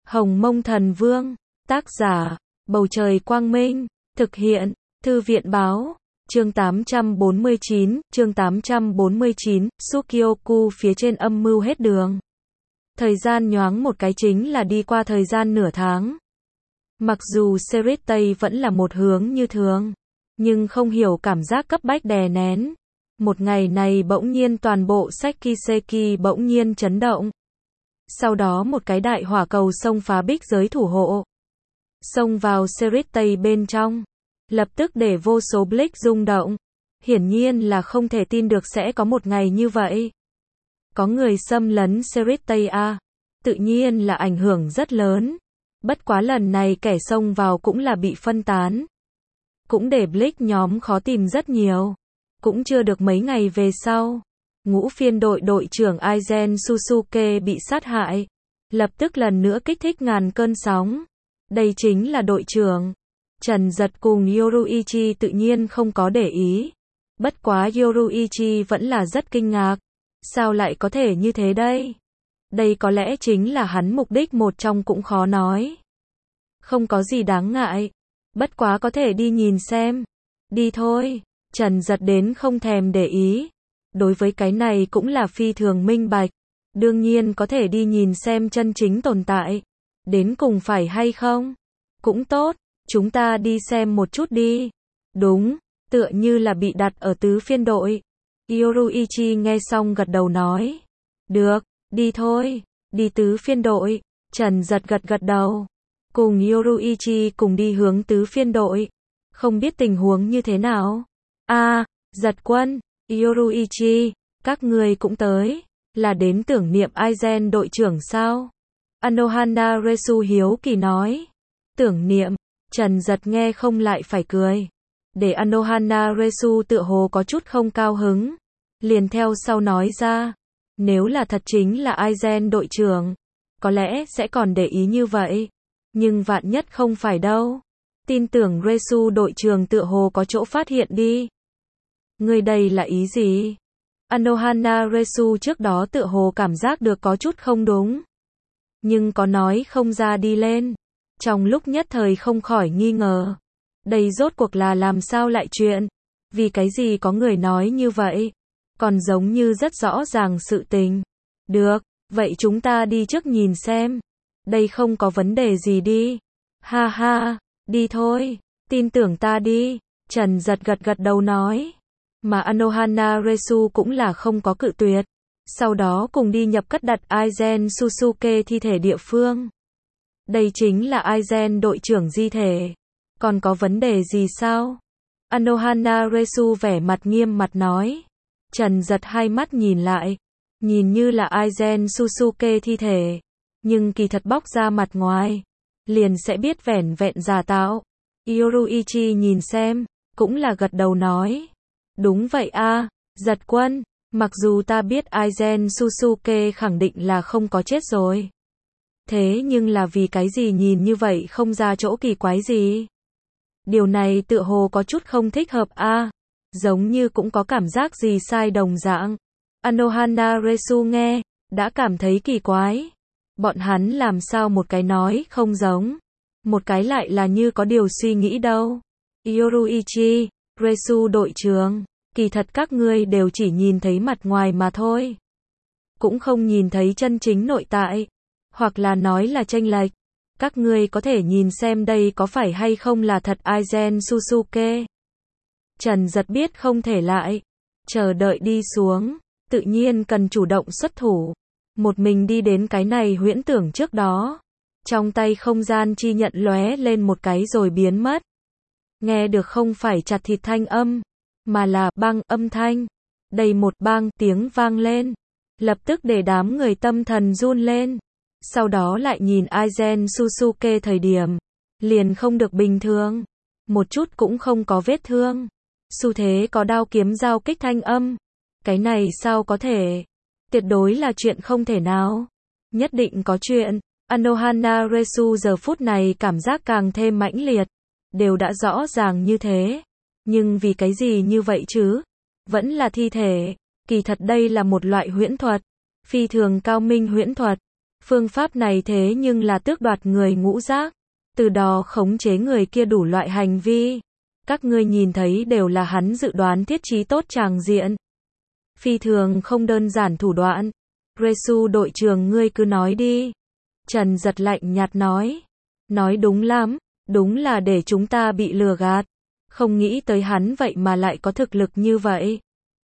Hồng Mông Thần Vương, tác giả, Bầu Trời Quang Minh, thực hiện, Thư viện Báo, chương 849, Sukyoku phía trên âm mưu hết đường. Thời gian nhoáng một cái chính là đi qua thời gian nửa tháng. Mặc dù series Tây vẫn là một hướng như thường, nhưng không hiểu cảm giác cấp bách đè nén. Một ngày này bỗng nhiên toàn bộ Sekiseki bỗng nhiên chấn động. Sau đó một cái đại hỏa cầu xông phá bích giới thủ hộ, xông vào series Tây bên trong, lập tức để vô số Blitz rung động. Hiển nhiên là không thể tin được sẽ có một ngày như vậy. Có người xâm lấn series Tây A, tự nhiên là ảnh hưởng rất lớn. Bất quá lần này kẻ xông vào cũng là bị phân tán, cũng để Blitz nhóm khó tìm rất nhiều. Cũng chưa được mấy ngày về sau, ngũ phiên đội đội trưởng Aizen Susuke bị sát hại, lập tức lần nữa kích thích ngàn cơn sóng. Đây chính là đội trưởng. Trần Giật cùng Yoruichi tự nhiên không có để ý. Bất quá Yoruichi vẫn là rất kinh ngạc. Sao lại có thể như thế đây? Đây có lẽ chính là hắn mục đích một trong cũng khó nói. Không có gì đáng ngại. Bất quá có thể đi nhìn xem. Đi thôi. Trần Giật đến không thèm để ý. Đối với cái này cũng là phi thường minh bạch. Đương nhiên có thể đi nhìn xem chân chính tồn tại. Đến cùng phải hay không? Cũng tốt, chúng ta đi xem một chút đi. Đúng, tựa như là bị đặt ở tứ phiên đội. Yoruichi nghe xong gật đầu nói. Được, đi thôi, đi tứ phiên đội. Trần Giật gật gật đầu. Cùng Yoruichi cùng đi hướng tứ phiên đội. Không biết tình huống như thế nào. Giật quân, Yoruichi, các người cũng tới. Là đến tưởng niệm Aizen đội trưởng sao? Anohana Resu hiếu kỳ nói. Tưởng niệm, Trần Giật nghe không lại phải cười. Để Anohana Resu tựa hồ có chút không cao hứng. Liền theo sau nói ra. Nếu là thật chính là Aizen đội trưởng, có lẽ sẽ còn để ý như vậy. Nhưng vạn nhất không phải đâu. Tin tưởng Resu đội trưởng tựa hồ có chỗ phát hiện đi. Người đây là ý gì? Anohana Resu trước đó tựa hồ cảm giác được có chút không đúng. Nhưng có nói không ra đi lên. Trong lúc nhất thời không khỏi nghi ngờ. Đây rốt cuộc là làm sao lại chuyện? Vì cái gì có người nói như vậy? Còn giống như rất rõ ràng sự tình. Được, vậy chúng ta đi trước nhìn xem. Đây không có vấn đề gì đi. Ha ha, đi thôi, tin tưởng ta đi. Trần Giật gật gật đầu nói. Mà Anohana Resu cũng là không có cự tuyệt. Sau đó cùng đi nhập cất đặt Aizen Susuke thi thể địa phương. Đây chính là Aizen đội trưởng di thể. Còn có vấn đề gì sao? Anohana Resu vẻ mặt nghiêm mặt nói. Trần Giật hai mắt nhìn lại. Nhìn như là Aizen Susuke thi thể. Nhưng kỳ thật bóc ra mặt ngoài. Liền sẽ biết vẻn vẹn giả tạo. Yoruichi nhìn xem. Cũng là gật đầu nói. Đúng vậy Giật quân. Mặc dù ta biết Aizen Susuke khẳng định là không có chết rồi. Thế nhưng là vì cái gì nhìn như vậy không ra chỗ kỳ quái gì? Điều này tựa hồ có chút không thích hợp giống như cũng có cảm giác gì sai đồng dạng. Anohana Resu nghe, đã cảm thấy kỳ quái. Bọn hắn làm sao một cái nói không giống. Một cái lại là như có điều suy nghĩ đâu. Yoruichi, Resu đội trưởng, kỳ thật các ngươi đều chỉ nhìn thấy mặt ngoài mà thôi. Cũng không nhìn thấy chân chính nội tại. Hoặc là nói là chênh lệch. Các ngươi có thể nhìn xem đây có phải hay không là thật Aizen Susuke. Trần Giật biết không thể lại chờ đợi đi xuống, tự nhiên cần chủ động xuất thủ. Một mình đi đến cái này huyễn tưởng trước đó. Trong tay không gian chi nhận lóe lên một cái rồi biến mất. Nghe được không phải chặt thịt thanh âm, mà là bang âm thanh. Đây một bang tiếng vang lên. Lập tức để đám người tâm thần run lên. Sau đó lại nhìn Aizen Susuke thời điểm. Liền không được bình thường. Một chút cũng không có vết thương. Xu thế có đao kiếm giao kích thanh âm. Cái này sao có thể? Tuyệt đối là chuyện không thể nào. Nhất định có chuyện. Anohana Resu giờ phút này cảm giác càng thêm mãnh liệt. Đều đã rõ ràng như thế. Nhưng vì cái gì như vậy chứ? Vẫn là thi thể. Kỳ thật đây là một loại huyễn thuật. Phi thường cao minh huyễn thuật. Phương pháp này thế nhưng là tước đoạt người ngũ giác, từ đó khống chế người kia đủ loại hành vi. Các ngươi nhìn thấy đều là hắn dự đoán thiết trí tốt tràng diện. Phi thường không đơn giản thủ đoạn. Resu đội trưởng ngươi cứ nói đi. Trần Giật lạnh nhạt nói. Nói đúng lắm, đúng là để chúng ta bị lừa gạt. Không nghĩ tới hắn vậy mà lại có thực lực như vậy.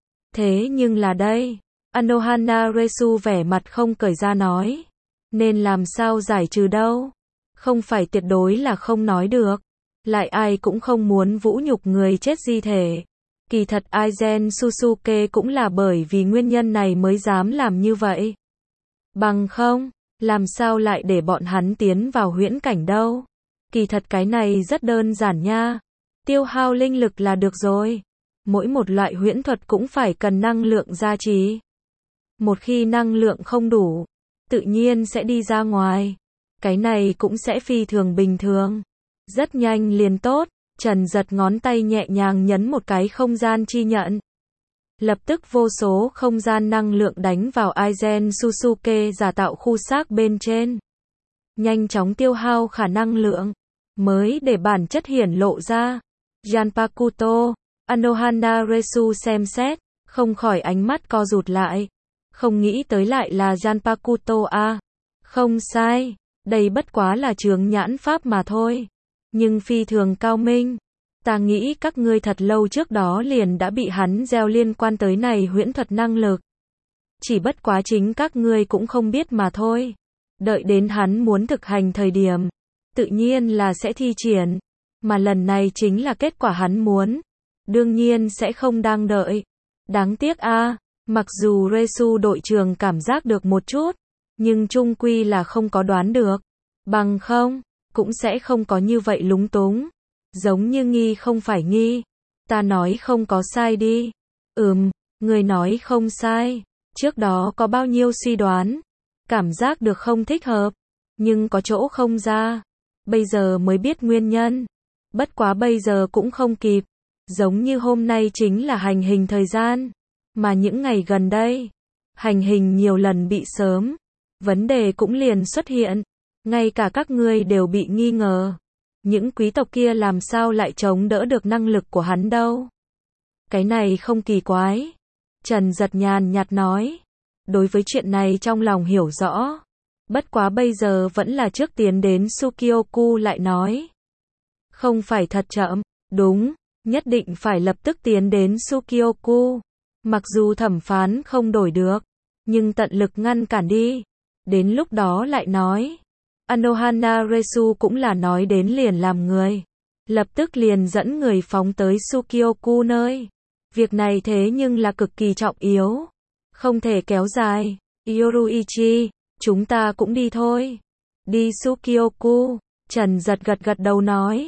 Thế nhưng là đây. Anohana Resu vẻ mặt không cởi ra nói. Nên làm sao giải trừ đâu. Không phải tuyệt đối là không nói được. Lại ai cũng không muốn vũ nhục người chết di thể. Kỳ thật Aizen Susuke cũng là bởi vì nguyên nhân này mới dám làm như vậy. Bằng không, làm sao lại để bọn hắn tiến vào huyễn cảnh đâu. Kỳ thật cái này rất đơn giản nha. Tiêu hao linh lực là được rồi. Mỗi một loại huyễn thuật cũng phải cần năng lượng gia trì. Một khi năng lượng không đủ, tự nhiên sẽ đi ra ngoài. Cái này cũng sẽ phi thường bình thường. Rất nhanh liền tốt. Trần Giật ngón tay nhẹ nhàng nhấn một cái không gian chi nhận. Lập tức vô số không gian năng lượng đánh vào Aizen Susuke giả tạo khu xác bên trên. Nhanh chóng tiêu hao khả năng lượng, mới để bản chất hiển lộ ra. Janpakuto, Anohana Resu xem xét, không khỏi ánh mắt co rụt lại. Không nghĩ tới lại là Janpakuto a. Không sai, đây bất quá là chướng nhãn pháp mà thôi. Nhưng phi thường cao minh. Ta nghĩ các ngươi thật lâu trước đó liền đã bị hắn gieo liên quan tới này huyễn thuật năng lực. Chỉ bất quá chính các ngươi cũng không biết mà thôi. Đợi đến hắn muốn thực hành thời điểm, tự nhiên là sẽ thi triển. Mà lần này chính là kết quả hắn muốn. Đương nhiên sẽ không đang đợi. Đáng tiếc a, mặc dù Resu đội trưởng cảm giác được một chút, nhưng chung quy là không có đoán được. Bằng không, cũng sẽ không có như vậy lúng túng. Giống như nghi không phải nghi. Ta nói không có sai đi. Người nói không sai. Trước đó có bao nhiêu suy đoán. Cảm giác được không thích hợp. Nhưng có chỗ không ra. Bây giờ mới biết nguyên nhân. Bất quá bây giờ cũng không kịp. Giống như hôm nay chính là hành hình thời gian. Mà những ngày gần đây, hành hình nhiều lần bị sớm. Vấn đề cũng liền xuất hiện. Ngay cả các ngươi đều bị nghi ngờ. Những quý tộc kia làm sao lại chống đỡ được năng lực của hắn đâu. Cái này không kỳ quái. Trần Giật nhàn nhạt nói. Đối với chuyện này trong lòng hiểu rõ. Bất quá bây giờ vẫn là trước tiến đến Sukioku lại nói. Không phải thật chậm. Đúng, nhất định phải lập tức tiến đến Sukioku. Mặc dù thẩm phán không đổi được, nhưng tận lực ngăn cản đi. Đến lúc đó lại nói. Anohana Resu cũng là nói đến liền làm người. Lập tức liền dẫn người phóng tới Sukioku nơi. Việc này thế nhưng là cực kỳ trọng yếu. Không thể kéo dài. Yoruichi, chúng ta cũng đi thôi. Đi Sukioku. Trần Giật gật đầu nói.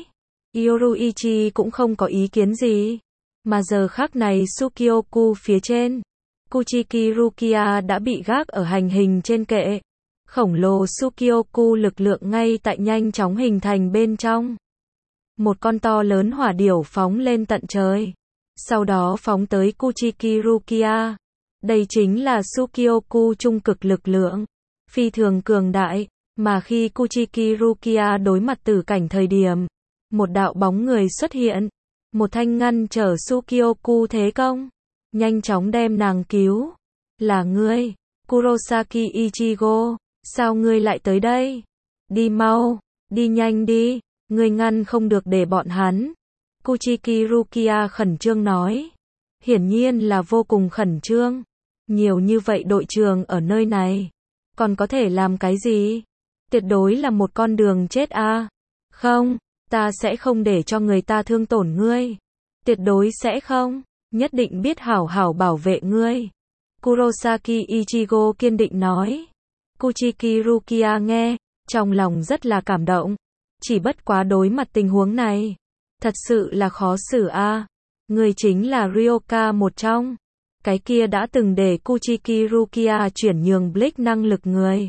Yoruichi cũng không có ý kiến gì. Mà giờ khắc này Sukioku phía trên, Kuchiki Rukia đã bị gác ở hành hình trên kệ. Khổng lồ Sukioku lực lượng ngay tại nhanh chóng hình thành bên trong. Một con to lớn hỏa điểu phóng lên tận trời. Sau đó phóng tới Kuchiki Rukia. Đây chính là Sukioku trung cực lực lượng. Phi thường cường đại. Mà khi Kuchiki Rukia đối mặt tử cảnh thời điểm, một đạo bóng người xuất hiện. Một thanh ngăn trở Sukioku thế công. Nhanh chóng đem nàng cứu. Là ngươi, Kurosaki Ichigo. Sao ngươi lại tới đây? Đi mau, đi nhanh đi. Ngươi ngăn không được để bọn hắn. Kuchiki Rukia khẩn trương nói. Hiển nhiên là vô cùng khẩn trương. Nhiều như vậy đội trưởng ở nơi này. Còn có thể làm cái gì? Tuyệt đối là một con đường chết a. Không, ta sẽ không để cho người ta thương tổn ngươi. Tuyệt đối sẽ không. Nhất định biết hảo hảo bảo vệ ngươi. Kurosaki Ichigo kiên định nói. Kuchiki Rukia nghe, trong lòng rất là cảm động. Chỉ bất quá đối mặt tình huống này, thật sự là khó xử a. Người chính là Ryoka một trong. Cái kia đã từng để Kuchiki Rukia chuyển nhường Blake năng lực người.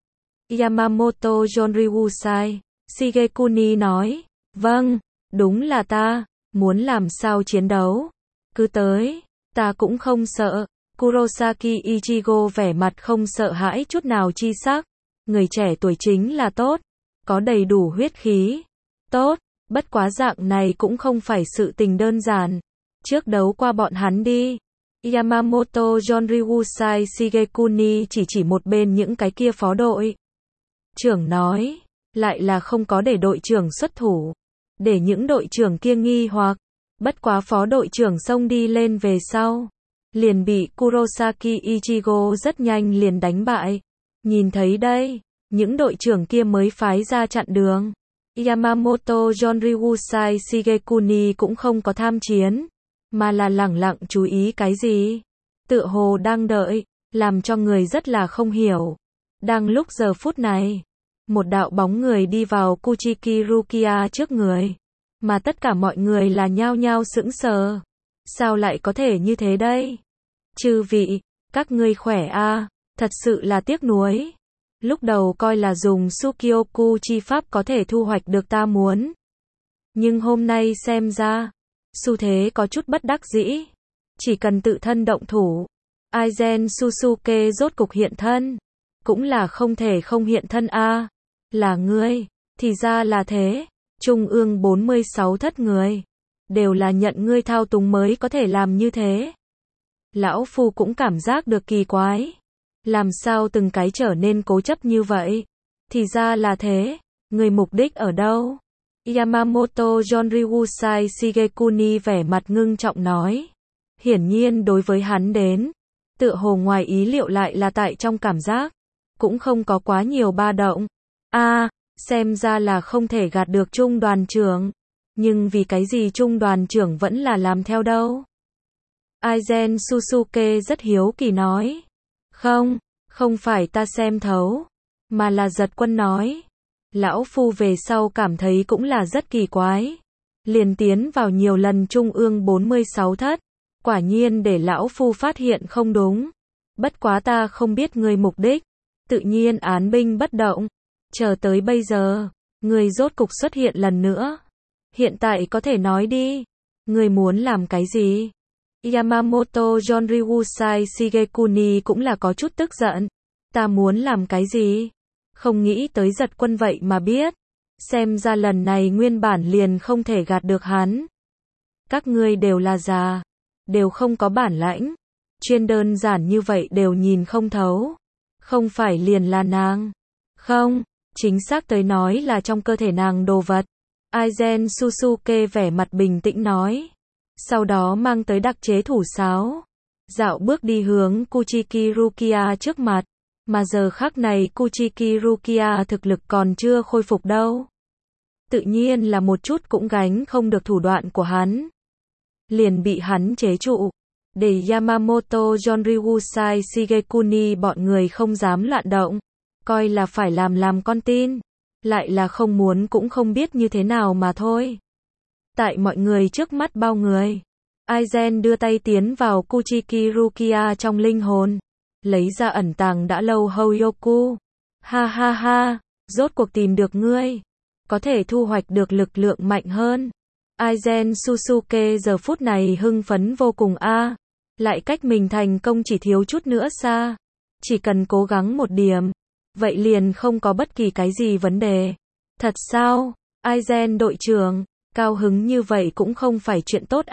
Yamamoto Jonryusai, Shigekuni nói. Vâng, đúng là ta. Muốn làm sao chiến đấu? Cứ tới, ta cũng không sợ. Kurosaki Ichigo vẻ mặt không sợ hãi chút nào chi sắc. người trẻ tuổi chính là tốt, có đầy đủ huyết khí. Tốt, bất quá dạng này cũng không phải sự tình đơn giản. Trước đấu qua bọn hắn đi. Yamamoto Yonryusai Shigekuni chỉ một bên những cái kia phó đội trưởng nói, lại là không có để đội trưởng xuất thủ, để những đội trưởng kia nghi hoặc. Bất quá phó đội trưởng xông đi lên về sau, liền bị Kurosaki Ichigo rất nhanh liền đánh bại. Nhìn thấy đây, những đội trưởng kia mới phái ra chặn đường. Yamamoto Yonryusai Shigekuni cũng không có tham chiến, mà là lẳng lặng chú ý cái gì. Tựa hồ đang đợi, làm cho người rất là không hiểu. Đang lúc giờ phút này, một đạo bóng người đi vào Kuchiki Rukia trước người, mà tất cả mọi người là nhao nhao sững sờ. Sao lại có thể như thế đây? Chư vị, các ngươi khỏe à, thật sự là tiếc nuối. Lúc đầu coi là dùng Sukyoku chi pháp có thể thu hoạch được ta muốn. Nhưng hôm nay xem ra, xu thế có chút bất đắc dĩ. Chỉ cần tự thân động thủ, Aizen Susuke rốt cục hiện thân. Cũng là không thể không hiện thân a. Là ngươi, thì ra là thế. Trung ương 46 thất người, đều là nhận ngươi thao túng mới có thể làm như thế. Lão Phu cũng cảm giác được kỳ quái. Làm sao từng cái trở nên cố chấp như vậy? Thì ra là thế, người mục đích ở đâu? Yamamoto Yonryusai Shigekuni vẻ mặt ngưng trọng nói. Hiển nhiên đối với hắn đến, tựa hồ ngoài ý liệu lại là tại trong cảm giác, cũng không có quá nhiều ba động. Xem ra là không thể gạt được trung đoàn trưởng. Nhưng vì cái gì trung đoàn trưởng vẫn là làm theo đâu? Aizen Susuke rất hiếu kỳ nói. Không phải ta xem thấu, mà là Giật Quân nói. Lão Phu về sau cảm thấy cũng là rất kỳ quái. Liền tiến vào nhiều lần trung ương 46 thất, quả nhiên để Lão Phu phát hiện không đúng. Bất quá ta không biết người mục đích, tự nhiên án binh bất động. Chờ tới bây giờ, người rốt cục xuất hiện lần nữa. Hiện tại có thể nói đi, người muốn làm cái gì? Yamamoto Yonryusai Shigekuni cũng là có chút tức giận. Ta muốn làm cái gì? Không nghĩ tới Giật Quân vậy mà biết. Xem ra lần này nguyên bản liền không thể gạt được hắn. Các ngươi đều là già, đều không có bản lãnh. Chuyên đơn giản như vậy đều nhìn không thấu. Không phải liền là nàng. Không, chính xác tới nói là trong cơ thể nàng đồ vật. Aizen Susuke vẻ mặt bình tĩnh nói. Sau đó mang tới đặc chế thủ sáo. Dạo bước đi hướng Kuchiki Rukia trước mặt. Mà giờ khắc này Kuchiki Rukia thực lực còn chưa khôi phục đâu. Tự nhiên là một chút cũng gánh không được thủ đoạn của hắn. Liền bị hắn chế trụ. Để Yamamoto Yonryusai Shigekuni bọn người không dám loạn động. Coi là phải làm con tin. Lại là không muốn cũng không biết như thế nào mà thôi. Tại mọi người trước mắt bao người, Aizen đưa tay tiến vào Kuchiki Rukia trong linh hồn, lấy ra ẩn tàng đã lâu Hoyoku. Ha ha ha, rốt cuộc tìm được ngươi, có thể thu hoạch được lực lượng mạnh hơn. Aizen Susuke giờ phút này hưng phấn vô cùng lại cách mình thành công chỉ thiếu chút nữa xa. Chỉ cần cố gắng một điểm, vậy liền không có bất kỳ cái gì vấn đề. Thật sao? Aizen đội trưởng, cao hứng như vậy cũng không phải chuyện tốt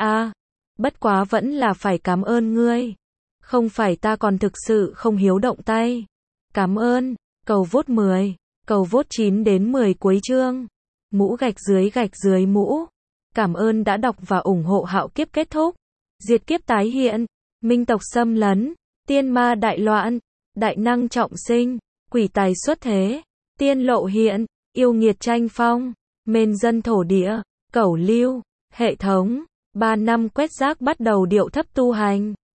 Bất quá vẫn là phải cảm ơn ngươi. Không phải ta còn thực sự không hiếu động tay. Cảm ơn. Cầu vote 10, cầu vote 9 đến 10 cuối chương. Mũ gạch dưới mũ. Cảm ơn đã đọc và ủng hộ Hạo Kiếp kết thúc. Diệt kiếp tái hiện, minh tộc xâm lấn, tiên ma đại loạn, đại năng trọng sinh, quỷ tài xuất thế, tiên lộ hiện, yêu nghiệt tranh phong, mền dân thổ địa, cẩu lưu, hệ thống, 3 năm quét rác bắt đầu điệu thấp tu hành.